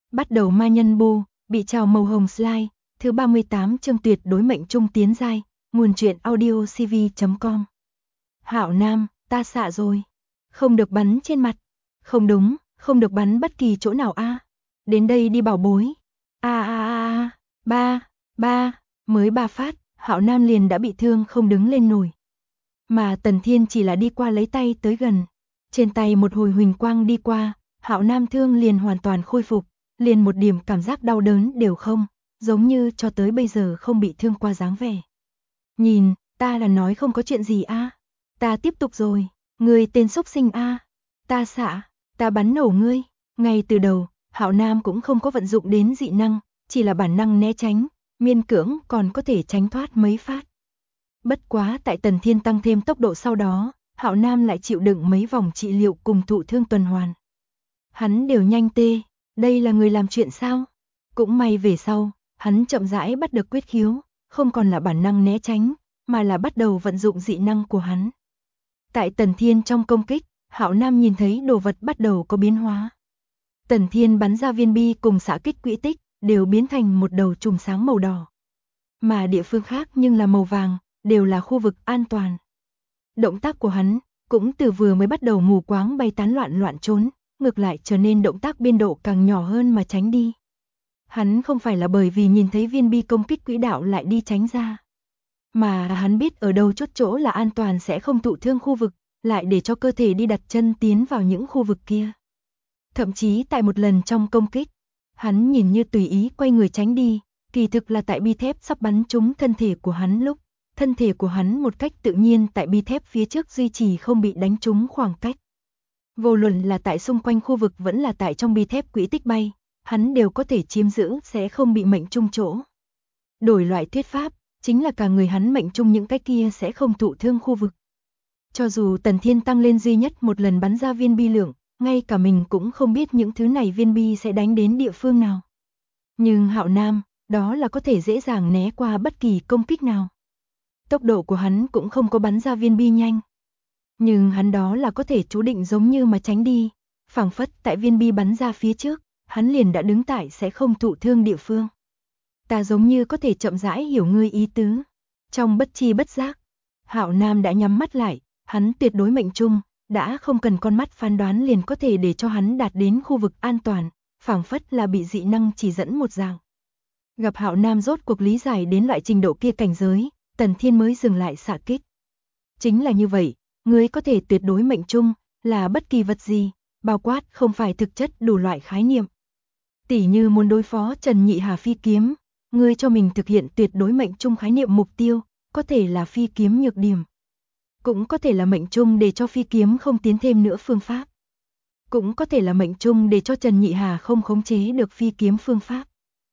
Bắt đầu ma nhân bô, bị trào màu hồng slide, thứ 38 chương tuyệt đối mệnh trung tiến giai, nguồn truyện audio cv.com. Hạo Nam, ta xạ rồi. Không được bắn trên mặt. Không đúng, không được bắn bất kỳ chỗ nào a. Đến đây đi bảo bối. Ba, mới 3 phát, Hạo Nam liền đã bị thương không đứng lên nổi. Mà Tần Thiên chỉ là đi qua lấy tay tới gần. Trên tay một hồi huỳnh quang đi qua, Hạo Nam thương liền hoàn toàn khôi phục, liền một điểm cảm giác đau đớn đều không, giống như cho tới bây giờ không bị thương qua dáng vẻ. Nhìn, ta là nói không có chuyện gì a. Ta tiếp tục rồi, ngươi tên xúc sinh a. Ta xạ, ta bắn nổ ngươi. Ngay từ đầu, Hạo Nam cũng không có vận dụng đến dị năng, chỉ là bản năng né tránh, miễn cưỡng còn có thể tránh thoát mấy phát. Bất quá tại Tần Thiên tăng thêm tốc độ sau đó, Hạo Nam lại chịu đựng mấy vòng trị liệu cùng thụ thương tuần hoàn. Hắn đều nhanh tê, đây là người làm chuyện sao? Cũng may về sau, hắn chậm rãi bắt được quyết khiếu, không còn là bản năng né tránh, mà là bắt đầu vận dụng dị năng của hắn. Tại Tần Thiên trong công kích, Hạo Nam nhìn thấy đồ vật bắt đầu có biến hóa. Tần Thiên bắn ra viên bi cùng xạ kích quỹ tích, đều biến thành một đầu chùm sáng màu đỏ. Mà địa phương khác nhưng là màu vàng, đều là khu vực an toàn. Động tác của hắn, cũng từ vừa mới bắt đầu mù quáng bay tán loạn trốn, ngược lại trở nên động tác biên độ càng nhỏ hơn mà tránh đi. Hắn không phải là bởi vì nhìn thấy viên bi công kích quỹ đạo lại đi tránh ra. Mà hắn biết ở đâu chốt chỗ là an toàn sẽ không thụ thương khu vực, lại để cho cơ thể đi đặt chân tiến vào những khu vực kia. Thậm chí tại một lần trong công kích, hắn nhìn như tùy ý quay người tránh đi, kỳ thực là tại bi thép sắp bắn trúng thân thể của hắn lúc, thân thể của hắn một cách tự nhiên tại bi thép phía trước duy trì không bị đánh trúng khoảng cách. Vô luận là tại xung quanh khu vực vẫn là tại trong bi thép quỹ tích bay, hắn đều có thể chiếm giữ sẽ không bị mệnh trung chỗ. Đổi loại thuyết pháp, chính là cả người hắn mệnh trung những cái kia sẽ không thụ thương khu vực. Cho dù Tần Thiên tăng lên duy nhất một lần bắn ra viên bi lượng, ngay cả mình cũng không biết những thứ này viên bi sẽ đánh đến địa phương nào. Nhưng Hạo Nam, đó là có thể dễ dàng né qua bất kỳ công kích nào. Tốc độ của hắn cũng không có bắn ra viên bi nhanh. Nhưng hắn đó là có thể chú định giống như mà tránh đi, phảng phất tại viên bi bắn ra phía trước, hắn liền đã đứng tại sẽ không thụ thương địa phương. Ta giống như có thể chậm rãi hiểu ngươi ý tứ. Trong bất chi bất giác, Hạo Nam đã nhắm mắt lại, hắn tuyệt đối mệnh trung, đã không cần con mắt phán đoán liền có thể để cho hắn đạt đến khu vực an toàn, phảng phất là bị dị năng chỉ dẫn một dạng. Gặp Hạo Nam rốt cuộc lý giải đến loại trình độ kia cảnh giới, Tần Thiên mới dừng lại xạ kích. Chính là như vậy, ngươi có thể tuyệt đối mệnh trung, là bất kỳ vật gì, bao quát không phải thực chất đủ loại khái niệm. Tỉ như muốn đối phó Trần Nhị Hà phi kiếm, ngươi cho mình thực hiện tuyệt đối mệnh trung khái niệm mục tiêu, có thể là phi kiếm nhược điểm. Cũng có thể là mệnh trung để cho phi kiếm không tiến thêm nữa phương pháp. Cũng có thể là mệnh trung để cho Trần Nhị Hà không khống chế được phi kiếm phương pháp.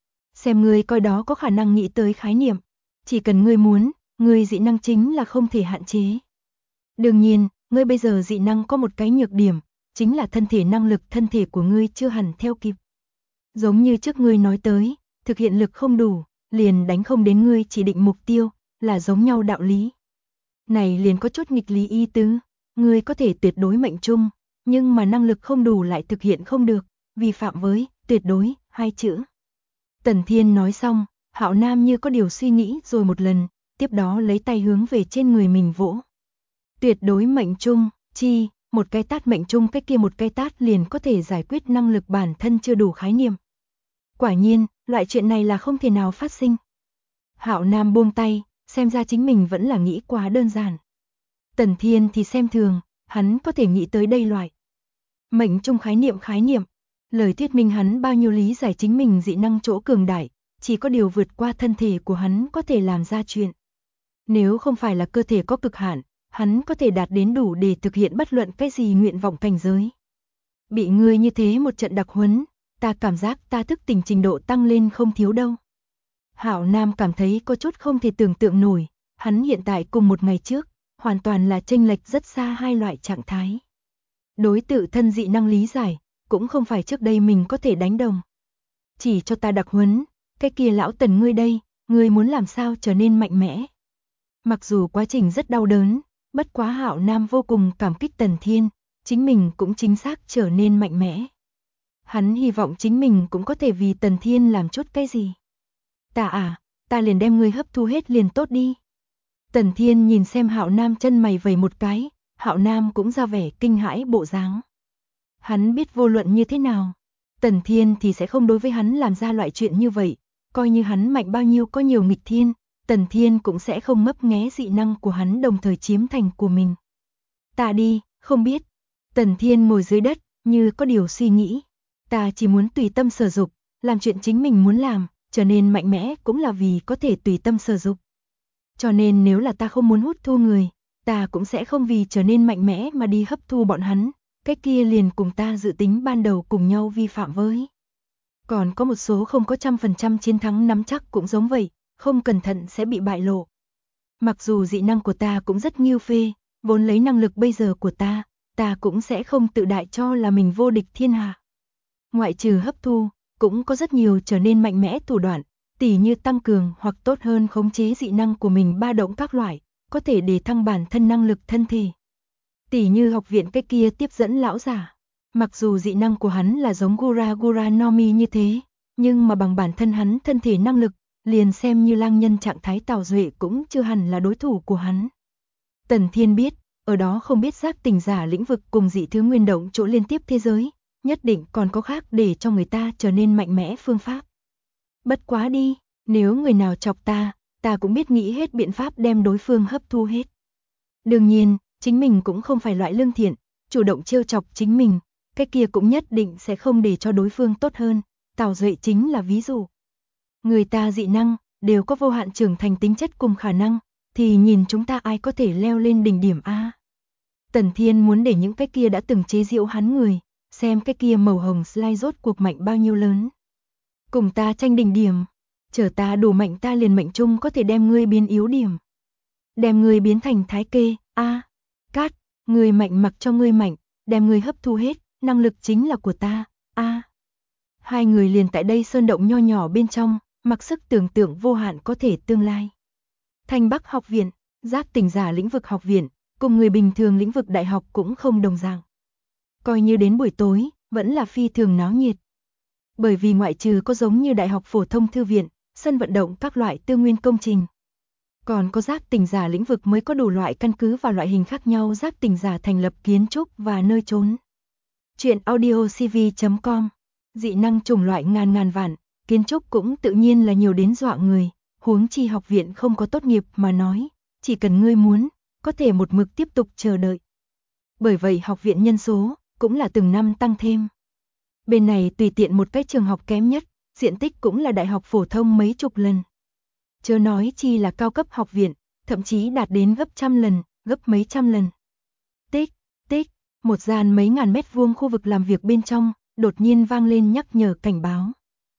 Xem ngươi coi đó có khả năng nghĩ tới khái niệm. Chỉ cần ngươi muốn, ngươi dị năng chính là không thể hạn chế. Đương nhiên, ngươi bây giờ dị năng có một cái nhược điểm, chính là thân thể năng lực thân thể của ngươi chưa hẳn theo kịp. Giống như trước ngươi nói tới, thực hiện lực không đủ, liền đánh không đến ngươi chỉ định mục tiêu, là giống nhau đạo lý. Này liền có chút nghịch lý y tứ, ngươi có thể tuyệt đối mệnh trung, nhưng mà năng lực không đủ lại thực hiện không được, vi phạm với tuyệt đối hai chữ. Tần Thiên nói xong, Hạo Nam như có điều suy nghĩ rồi một lần, tiếp đó lấy tay hướng về trên người mình vỗ. Tuyệt đối mệnh trung, chi, một cái tát mệnh trung cái kia một cái tát liền có thể giải quyết năng lực bản thân chưa đủ khái niệm. Quả nhiên, loại chuyện này là không thể nào phát sinh. Hạo Nam buông tay, xem ra chính mình vẫn là nghĩ quá đơn giản. Tần Thiên thì xem thường, hắn có thể nghĩ tới đây loại. Mệnh trung khái niệm, lời thuyết minh hắn bao nhiêu lý giải chính mình dị năng chỗ cường đại, chỉ có điều vượt qua thân thể của hắn có thể làm ra chuyện. Nếu không phải là cơ thể có cực hạn, hắn có thể đạt đến đủ để thực hiện bất luận cái gì nguyện vọng cảnh giới. Bị ngươi như thế một trận đặc huấn, ta cảm giác ta thức tỉnh trình độ tăng lên không thiếu đâu. Hạo Nam cảm thấy có chút không thể tưởng tượng nổi, hắn hiện tại cùng một ngày trước, hoàn toàn là chênh lệch rất xa hai loại trạng thái. Đối tự thân dị năng lý giải, cũng không phải trước đây mình có thể đánh đồng. Chỉ cho ta đặc huấn, cái kia lão Tần ngươi đây, ngươi muốn làm sao trở nên mạnh mẽ. Mặc dù quá trình rất đau đớn, bất quá Hạo Nam vô cùng cảm kích Tần Thiên, chính mình cũng chính xác trở nên mạnh mẽ. Hắn hy vọng chính mình cũng có thể vì Tần Thiên làm chút cái gì. Ta liền đem ngươi hấp thu hết liền tốt đi. Tần Thiên nhìn xem Hạo Nam chân mày vẩy một cái, Hạo Nam cũng ra vẻ kinh hãi bộ dáng. Hắn biết vô luận như thế nào, Tần Thiên thì sẽ không đối với hắn làm ra loại chuyện như vậy, coi như hắn mạnh bao nhiêu có nhiều nghịch thiên, Tần Thiên cũng sẽ không mấp nghé dị năng của hắn đồng thời chiếm thành của mình. Ta đi, không biết. Tần Thiên ngồi dưới đất, như có điều suy nghĩ. Ta chỉ muốn tùy tâm sở dục, làm chuyện chính mình muốn làm, trở nên mạnh mẽ cũng là vì có thể tùy tâm sở dục. Cho nên nếu là ta không muốn hút thu người, ta cũng sẽ không vì trở nên mạnh mẽ mà đi hấp thu bọn hắn, cái kia liền cùng ta dự tính ban đầu cùng nhau vi phạm với. Còn có một số không có 100% chiến thắng nắm chắc cũng giống vậy, không cẩn thận sẽ bị bại lộ. Mặc dù dị năng của ta cũng rất nghiêu phê, vốn lấy năng lực bây giờ của ta cũng sẽ không tự đại cho là mình vô địch thiên hạ. Ngoại trừ hấp thu, cũng có rất nhiều trở nên mạnh mẽ thủ đoạn, tỉ như tăng cường hoặc tốt hơn khống chế dị năng của mình ba động các loại, có thể để thăng bản thân năng lực thân thể. Tỉ như học viện cái kia tiếp dẫn lão giả, mặc dù dị năng của hắn là giống Gura no Mi như thế, nhưng mà bằng bản thân hắn thân thể năng lực, liền xem như lang nhân trạng thái Tào Duệ cũng chưa hẳn là đối thủ của hắn. Tần Thiên biết, ở đó không biết giác tỉnh giả lĩnh vực cùng dị thứ nguyên động chỗ liên tiếp thế giới, nhất định còn có khác để cho người ta trở nên mạnh mẽ phương pháp. Bất quá đi, nếu người nào chọc ta cũng biết nghĩ hết biện pháp đem đối phương hấp thu hết. Đương nhiên, chính mình cũng không phải loại lương thiện, chủ động trêu chọc chính mình, cái kia cũng nhất định sẽ không để cho đối phương tốt hơn, Tào Duệ chính là ví dụ. Người ta dị năng, đều có vô hạn trưởng thành tính chất cùng khả năng, thì nhìn chúng ta ai có thể leo lên đỉnh điểm a. Tần Thiên muốn để những cái kia đã từng chế giễu hắn người, xem cái kia màu hồng slide rốt cuộc mạnh bao nhiêu lớn. Cùng ta tranh đỉnh điểm, chờ ta đủ mạnh ta liền mệnh chung có thể đem ngươi biến yếu điểm. Đem ngươi biến thành thái kê, cát, ngươi mạnh mặc cho ngươi mạnh, đem ngươi hấp thu hết, năng lực chính là của ta, Hai người liền tại đây sơn động nho nhỏ bên trong, mặc sức tưởng tượng vô hạn có thể tương lai. Thanh Bắc học viện, giác tỉnh giả lĩnh vực học viện, cùng người bình thường lĩnh vực đại học cũng không đồng dạng. Coi như đến buổi tối, vẫn là phi thường náo nhiệt. Bởi vì ngoại trừ có giống như đại học phổ thông thư viện, sân vận động các loại tư nguyên công trình. Còn có giác tỉnh giả lĩnh vực mới có đủ loại căn cứ và loại hình khác nhau giác tỉnh giả thành lập kiến trúc và nơi trốn. Chuyện audiocv.com, dị năng chủng loại ngàn vạn, kiến trúc cũng tự nhiên là nhiều đến dọa người, huống chi học viện không có tốt nghiệp mà nói, chỉ cần ngươi muốn, có thể một mực tiếp tục chờ đợi. Bởi vậy học viện nhân số cũng là từng năm tăng thêm. Bên này tùy tiện một cái trường học kém nhất, diện tích cũng là đại học phổ thông mấy chục lần. Chớ nói chi là cao cấp học viện, thậm chí đạt đến gấp trăm lần, gấp mấy trăm lần. Tích, một gian mấy ngàn mét vuông khu vực làm việc bên trong, đột nhiên vang lên nhắc nhở cảnh báo.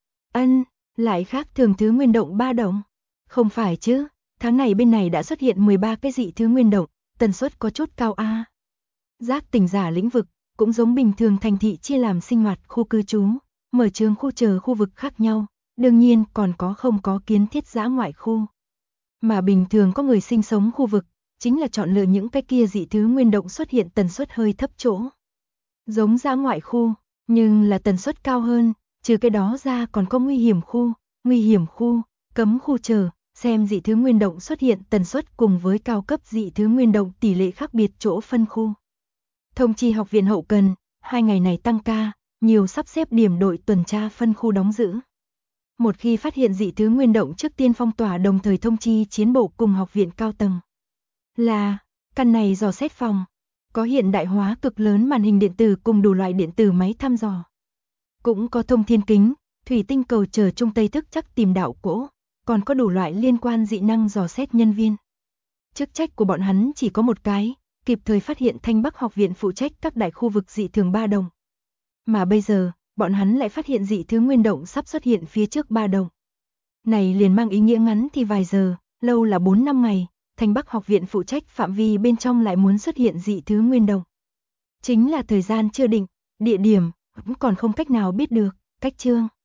Lại khác thường thứ nguyên động 3 động. Không phải chứ, tháng này bên này đã xuất hiện 13 cái dị thứ nguyên động, tần suất có chút cao a. Giác tỉnh giả lĩnh vực, cũng giống bình thường thành thị chia làm sinh hoạt khu cư trú, mở trường khu chờ khu vực khác nhau, đương nhiên còn có không có kiến thiết dã ngoại khu. Mà bình thường có người sinh sống khu vực, chính là chọn lựa những cái kia dị thứ nguyên động xuất hiện tần suất hơi thấp chỗ. Giống dã ngoại khu, nhưng là tần suất cao hơn, trừ cái đó ra còn có nguy hiểm khu, cấm khu chờ, xem dị thứ nguyên động xuất hiện tần suất cùng với cao cấp dị thứ nguyên động tỷ lệ khác biệt chỗ phân khu. Thông chi học viện hậu cần, 2 ngày này tăng ca, nhiều sắp xếp điểm đội tuần tra phân khu đóng giữ. Một khi phát hiện dị thứ nguyên động trước tiên phong tỏa đồng thời thông chi chiến bộ cùng học viện cao tầng. Là, căn này dò xét phòng, có hiện đại hóa cực lớn màn hình điện tử cùng đủ loại điện tử máy thăm dò. Cũng có thông thiên kính, thủy tinh cầu chờ trung tây thức chắc tìm đạo cỗ, còn có đủ loại liên quan dị năng dò xét nhân viên. Chức trách của bọn hắn chỉ có một cái, kịp thời phát hiện Thanh Bắc học viện phụ trách các đại khu vực dị thường 3 đồng. Mà bây giờ, bọn hắn lại phát hiện dị thứ nguyên động sắp xuất hiện phía trước 3 đồng. Này liền mang ý nghĩa ngắn thì vài giờ, lâu là 4-5 ngày, Thanh Bắc học viện phụ trách phạm vi bên trong lại muốn xuất hiện dị thứ nguyên động. Chính là thời gian chưa định, địa điểm cũng còn không cách nào biết được, cách chương.